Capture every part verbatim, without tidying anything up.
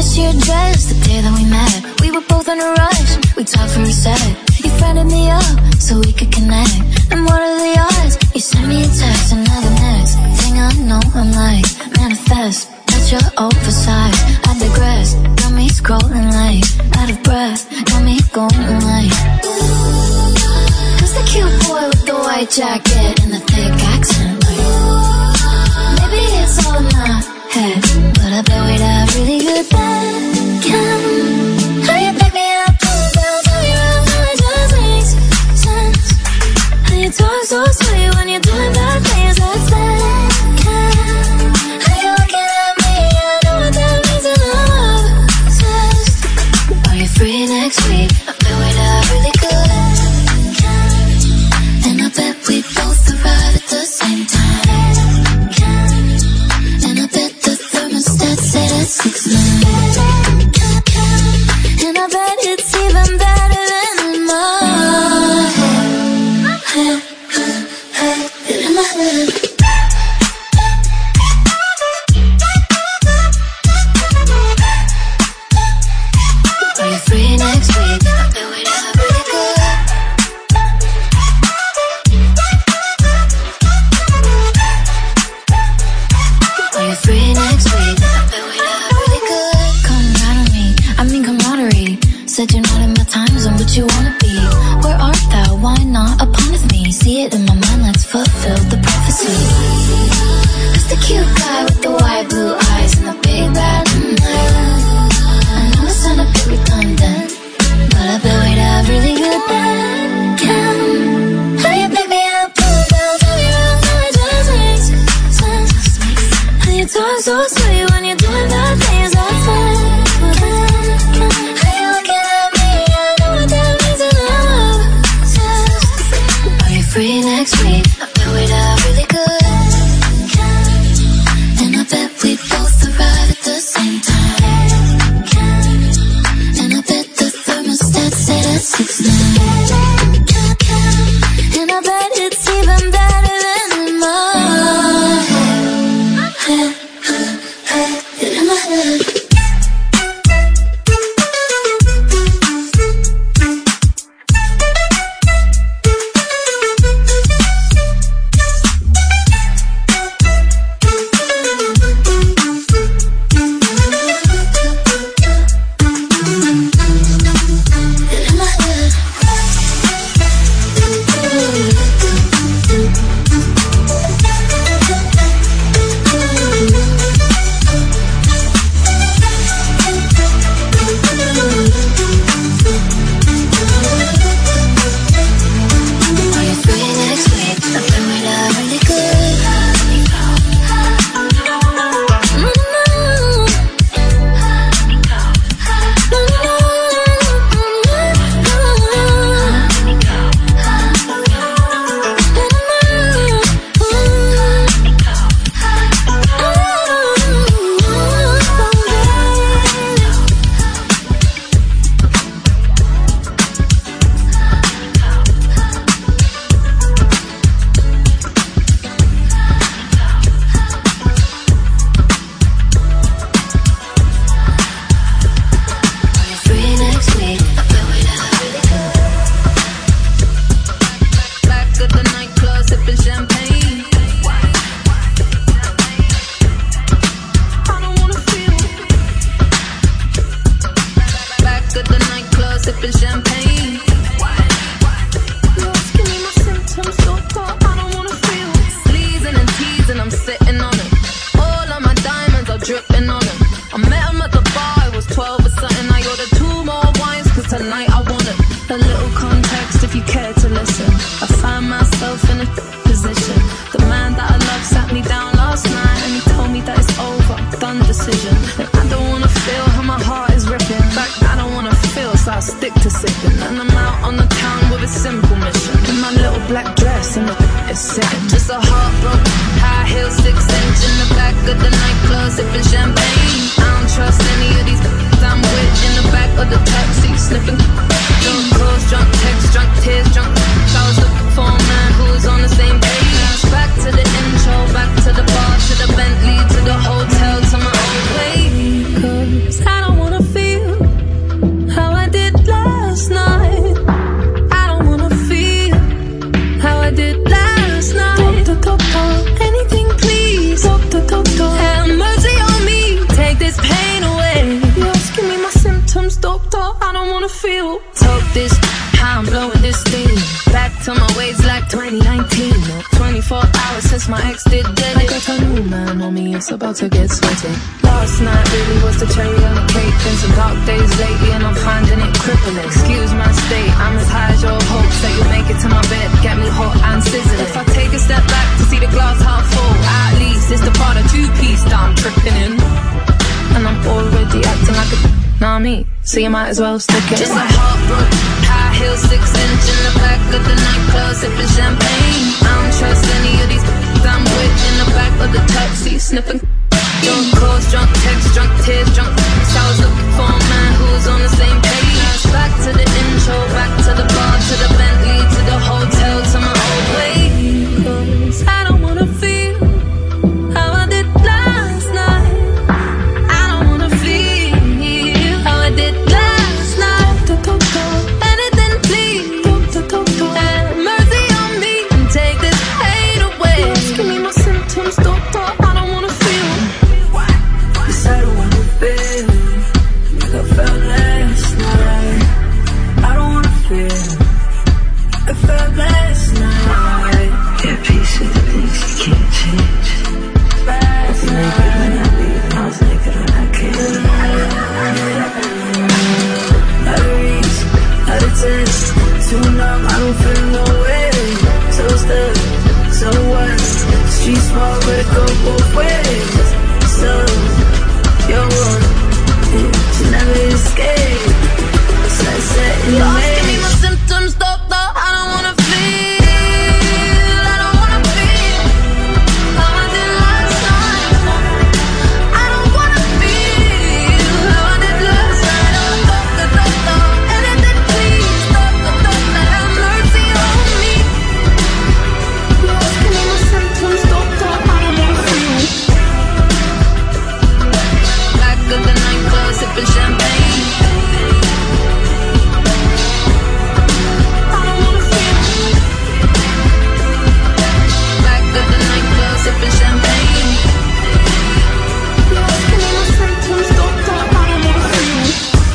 miss your dress the day that we met. We were both in a rush, we talked for a sec. You friended me up so we could connect. And what are the odds? You sent me a text, and now the next thing I know, I'm like, manifest. That's your oversized, I digress. Got me scrolling like, out of breath. Got me going like, who's the cute boy with the white jacket and the thick accent? Like, maybe it's all in my head, but I bet we'd have really good bacon. How you pick me up, pull down, turn me around, how it just makes sense. How you talk so sweet when you're doing bad things, that's that. How you looking at me, I know what that means, and I'm obsessed. Are you free next week? I bet we'd have really good bacon. And I bet we both arrive at the same time. And I bet the thermostat set at six nine. And I bet it's even better than in my head. In my head. Are you free next week? I bet we'd have really good. Are you free next week? I bet we'd have really good. Come right on me, I mean camaraderie. Said you're not in my time zone, but you wanna be. Where art thou? Why not upon me? See it in my mind, let's fulfill the prophecy. Who's the cute guy with the white blue eyes and the big bad mm, I know it's not a bit redundant, but I bet we'd have really good bacon. How you pick me up, pull down, turn me around, how it just makes sense. How you talk so sweet when you're doing bad things, that's that. How you looking at me, I know what that means, and I'm obsessed. Are you free next week? I bet we'd have really good. And I bet we both arrive at the same time. And I bet the thermostat set at six nine. And I bet it's even better than in my head. In my head. Back to the Bentley, to the hotel, to my own place. 'Cause I don't this, how I'm blowing this thing. Back to my ways like twenty nineteen. twenty-four hours since my ex did dead. I got a new man on me, it's about to get sweaty. Last night really was the cherry on the cake. Been some dark days lately and I'm finding it crippling. Excuse my state, I'm as high as your hopes that you'll make it to my bed, get me hot and sizzling. If I take a step back to see the glass half full, at least it's the part of two-piece that I'm tripping in. And I'm already acting like a nah me, so you might as well stick it. Just a heartbroken, high heel, six inch in the back of the nightclub, sipping champagne. I don't trust any of these I'm with in the back of the taxi, sniffing. Drunk calls, drunk texts, drunk tears, drunk so I was looking for a man who was on the same page. Back to the intro, back to the bar, to the Bentley, to the hotel, to my old way. 'Cause I don't wanna feel how I did last night. I don't wanna feel how I did last night. Anything please, have mercy on me and take this pain away. Give me my symptoms, doctor, I don't wanna feel. Yes, I don't wanna feel like I felt last night. I don't wanna feel like I felt last night. Yeah, peace with the things you can't change. Last night, naked when I leave, I was naked when I came. Out of reach, out of touch, too numb, I don't feel no way. So stuck, so what? Street small, but it go both ways. So, you're one, you never escape. Sunset in the maze. Give me my symptoms, doctor, I don't wanna feel. I don't wanna feel how I did last night. I don't wanna feel how I did last night. Oh, doctor, doctor, anything please, doctor, doctor, have mercy on me. Give me my symptoms, doctor, I don't wanna feel. Back of the nightclub, sipping champagne. I don't wanna feel. Back of the nightclub, sipping champagne. Give me my symptoms, doctor, I don't wanna feel.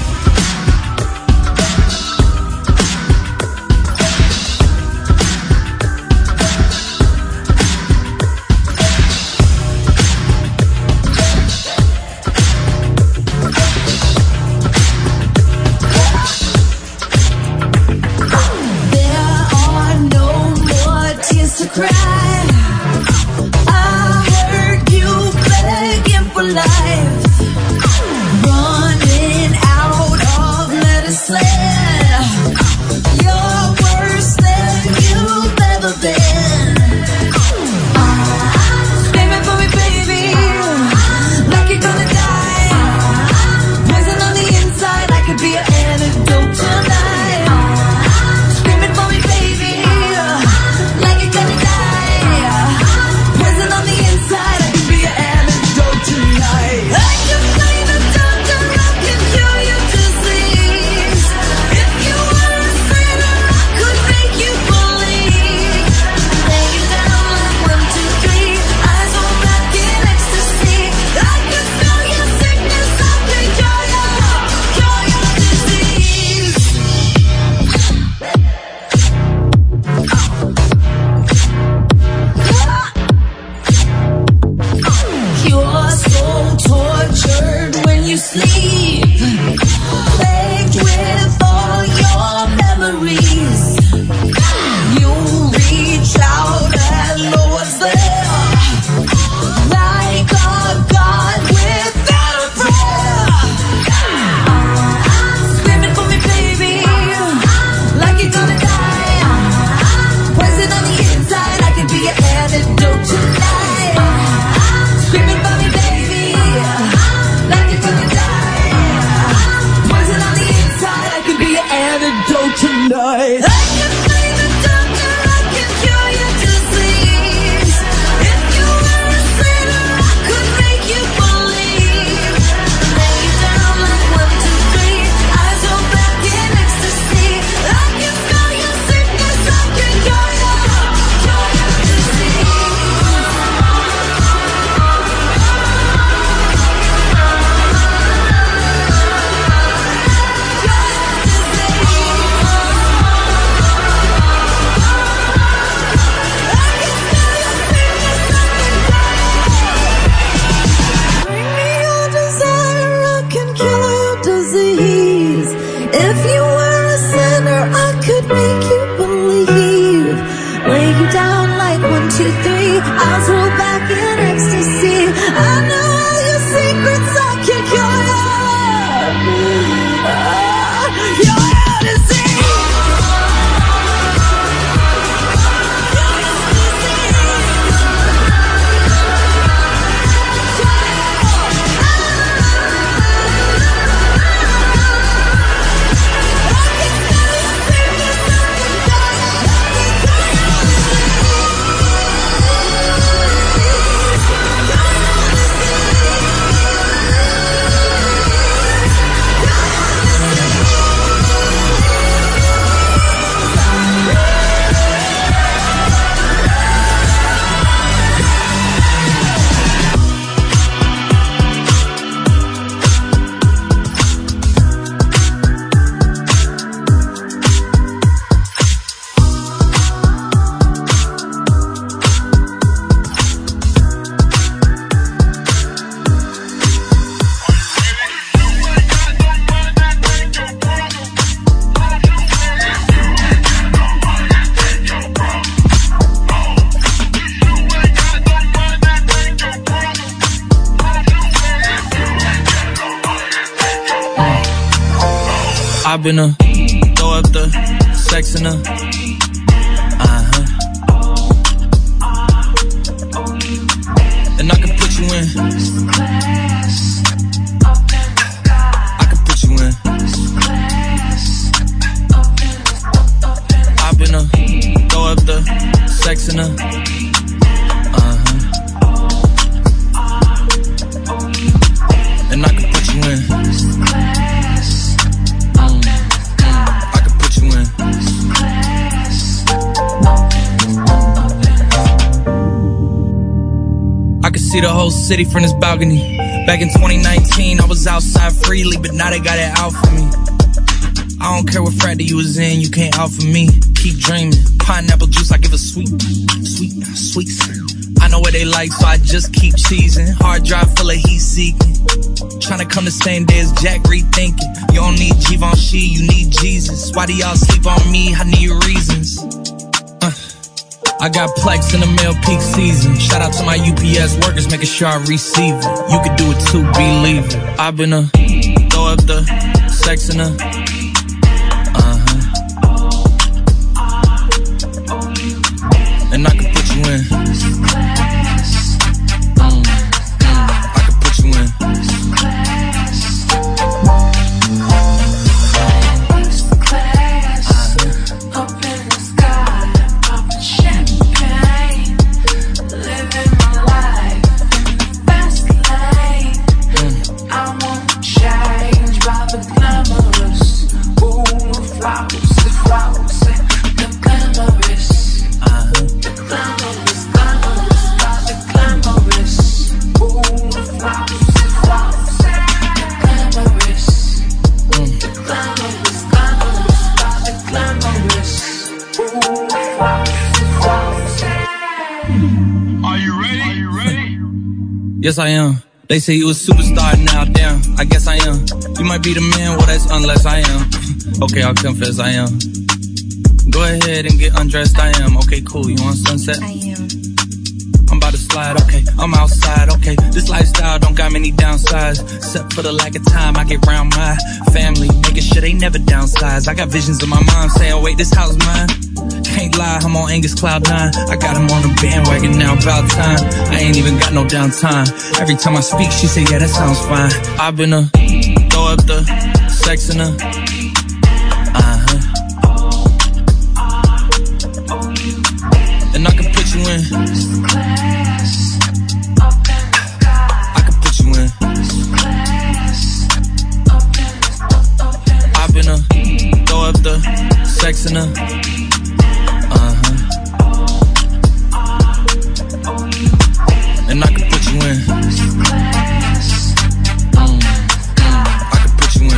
There are no more tears to cry. I heard you begging for life, running out of medicine. You're worse than you've ever been. Screaming for me, baby, like you're gonna die. Poison on the inside, I could be an antidote tonight. Screaming for me, baby, like you're gonna die. Poison on the inside, I could be an antidote tonight. I can find a doctor, I can cure your disease. If you were a sinner, I could make you believe. Lay you down like one, two, three, eyes on back in ecstasy. I can feel your sickness, I can cure your, cure your disease. You're so tortured when you sleep, plagued with all your memories. You reach out and know what's there, like a god without a prayer. Screaming for me, baby, like you're gonna die. Poison on the inside, I can be an antidote tonight. Screaming for me, baby, like you're gonna die. Poison on the inside, I can be an antidote tonight. I can find a doctor, I can cure your disease. If you were a sinner, I could make you believe. Lay you down like one, two, three, eyes on back in ecstasy. I can feel your sickness, I can cure your, cure your disease. Cure your disease. I've been a throw up the sex in her. Uh-huh. And I can put you in. I can put you in. I've been a throw up the sex in her. Uh-huh. And I can put you in. I can see the whole city from this balcony. Back in twenty nineteen, I was outside freely, but now they got it out for me. I don't care what frat you was in, you can't out for me. Keep dreaming, pineapple juice, I give a sweet, sweet, sweet. I know what they like, so I just keep cheesing. Hard drive full of heat seeking. Tryna come the same day as Jack, rethinking. You don't need Givenchy, you need Jesus. Why do y'all sleep on me? I need reasons. Uh. I got Plex in the mail peak season. Shout out to my U P S workers, making sure I receive it. You can do it too, believe it. I've been a throw up the sex in her. Uh-huh. And I can put you in. Mm, mm, I can put you in. Yes, I am. They say you a superstar now, damn, I guess I am. You might be the man, well that's unless I am. Okay, I'll confess I am. Go ahead and get undressed, I am. Okay, cool, you want sunset? I am. I'm about to slide, okay, I'm outside, okay. This lifestyle don't got many downsides. Except for the lack of time I get around my family, making sure they never downsize. I got visions of my mom saying, wait, this house mine? Can't lie, I'm on Angus Cloud nine. I got him on the bandwagon now, about time. I ain't even got no downtime. Every time I speak, she say, yeah, that sounds fine. I've been a throw up the sex in her. Uh-huh. And I can put you in. I can put you in. I've been a throw up the sex in her. Uh-huh. And I can put you in. Mm, mm, I can put you in.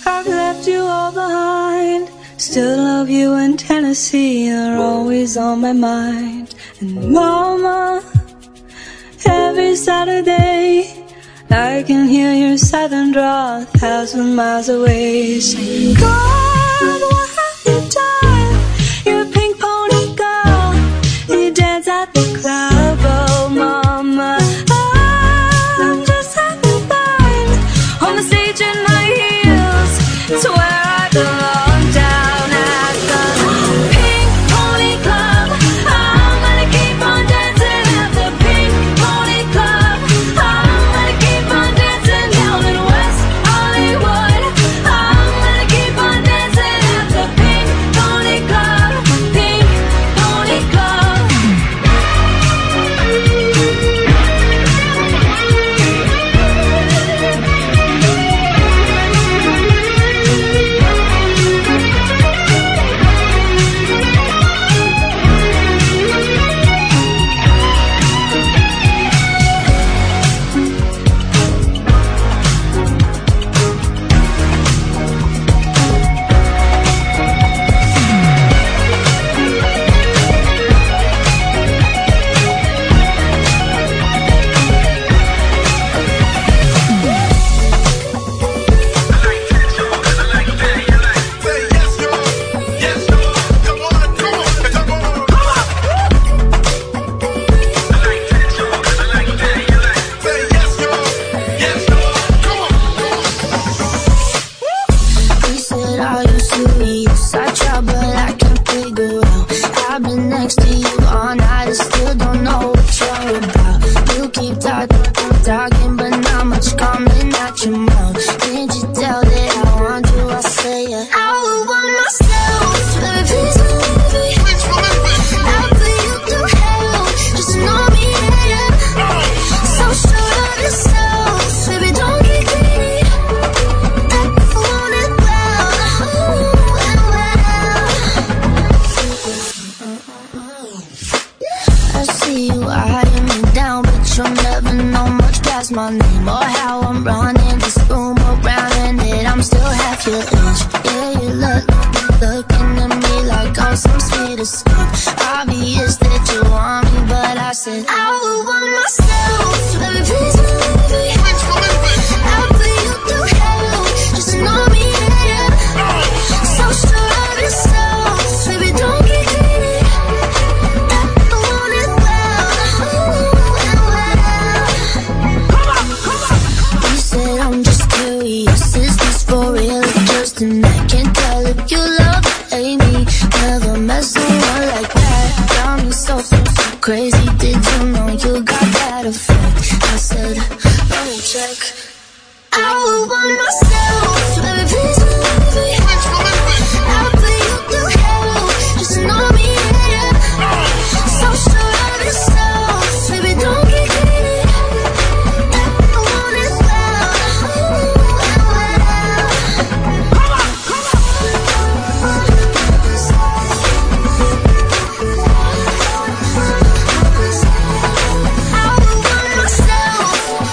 I've left you all behind. Still love you in Tennessee, you're always on my mind. And mama, every Saturday I can hear your southern drawl a thousand miles away. Say, God, what have you done? You're a pink pony girl, you dance at the club. Oh mama, I'm just having fun on the stage in my heels. It's where I belong, down at the Pink Pony Club. I'm gonna keep on dancing at the Pink Pony Club. I'm gonna keep on dancing down in West Hollywood. I'm gonna keep on dancing at the Pink Pony Club. Pink Pony Club. He said, are you serious? I try, but I can't figure out. I've been next to you all night, I still don't know what you're about. You keep talking, talking, but not much coming out your mouth. Can't you tell that I want you? I say it. I would want myself, baby, please believe me. I'll put you through hell, just know me, yeah. So sure of yourself, baby, don't get greedy. I want it well, ooh, and well. I see you eyeing me down, but you'll never know much past my name or how I'm running this room around, and that I'm still half your age. Yeah, you look, looking at me like I'm some sweet escape. Obvious that you want me, but I said I would want myself, baby, please believe me. I'll put you through hell, just know me, yeah. So sure of yourself, baby, don't get greedy. I want it well, ooh, and well. You said I'm just curious, is this for real or just tonight? Can't tell if you love or hate me. Never met someone like that. Got me so, so, so crazy. Did you know you got that effect? I said, let me check. I would want myself, baby, please believe me. I'll put you through hell, just know me, yeah. So sure of yourself, baby, don't get greedy. I want it well, ooh, and well. I would want myself.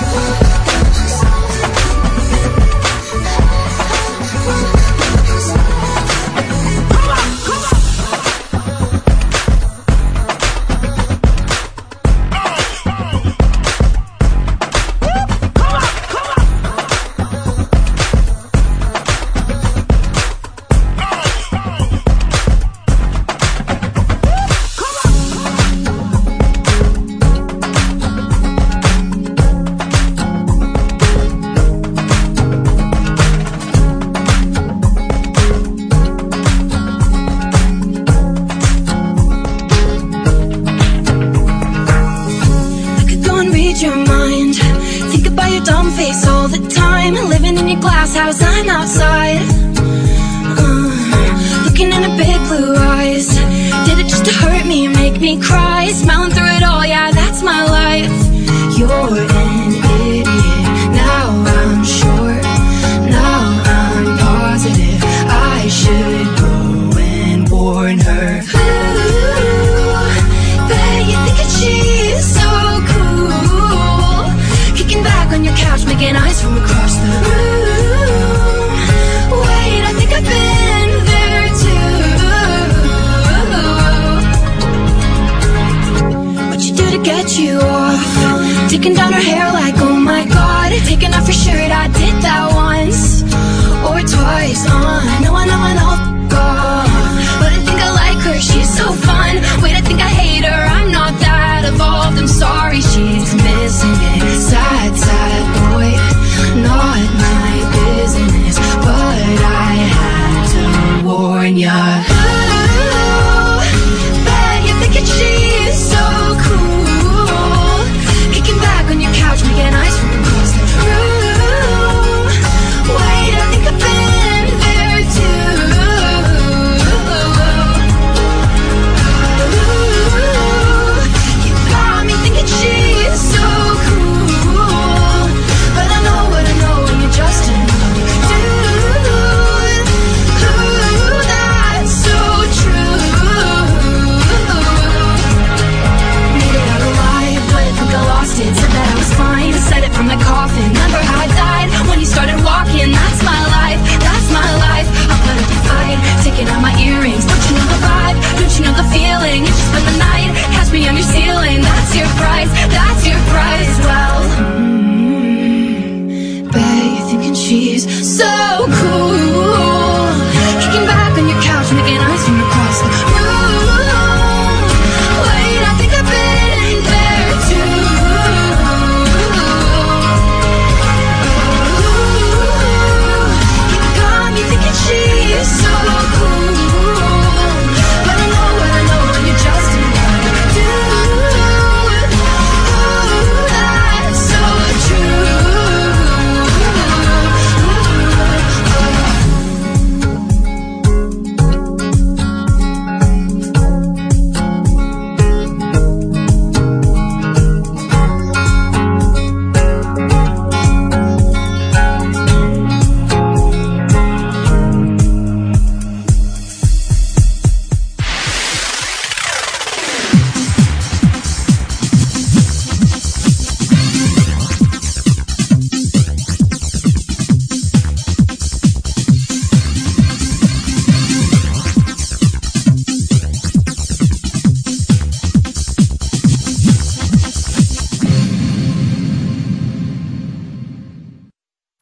glass house, I'm outside, uh, looking in her big blue eyes. Did it just to hurt me, make me cry? Smiling through it all, yeah, that's my life. You're an idiot, now I'm sure, now I'm positive I should go and warn her. Ooh, bet you think that she's so cool, kicking back on your couch, making eyes from across the room. you.